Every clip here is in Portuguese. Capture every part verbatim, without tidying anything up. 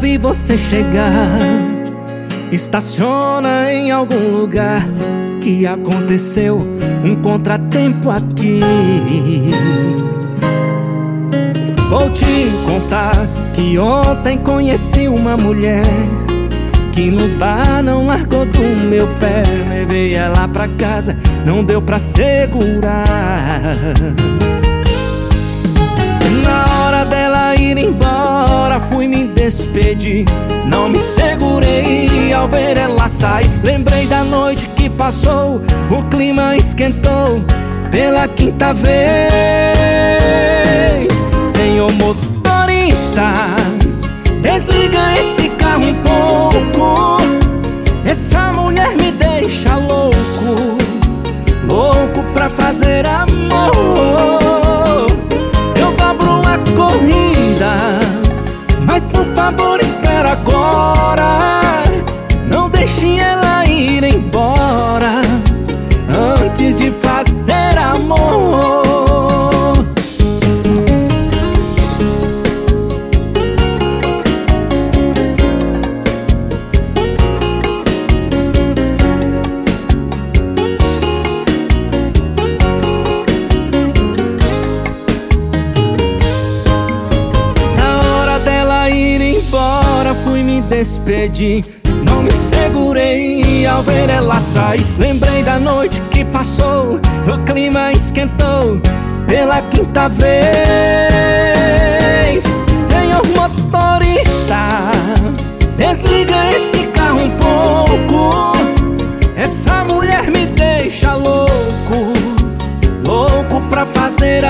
vi você chegar. Estaciona em algum lugar, que aconteceu um contratempo aqui. Vou te contar que ontem conheci uma mulher que no bar não largou do meu pé. Levei ela pra casa, não deu pra segurar. Na hora dela ir embora, fui me despedir. Não me segurei ao ver ela sair. Lembrei da noite que passou, o clima esquentou pela quinta vez. Senhor motorista, desliga esse carro um pouco. Essa mulher me deixa louco, louco pra fazer amor. Eu dobro a corrida, mas por favor espera agora. Não deixe ela ir embora antes de fazer amor. Fui me despedir, não me segurei ao ver ela sair. Lembrei da noite que passou, o clima esquentou pela quinta vez. Senhor motorista, desliga esse carro um pouco. Essa mulher me deixa louco, louco pra fazer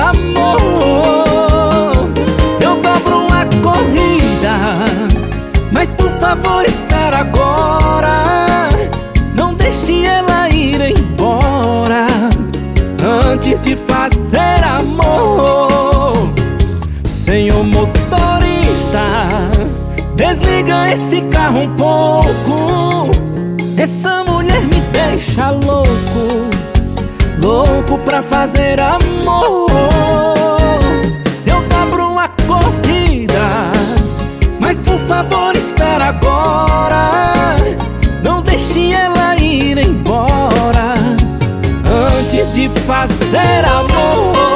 amor. Eu dobro a corrida, mas por favor espera agora. Não deixe ela ir embora antes de fazer amor. Senhor motorista, desliga esse carro um pouco. Essa mulher me deixa louco, louco pra fazer amor. Eu dobro a corrida, mas por favor espera agora. Não deixe ela ir embora antes de fazer amor.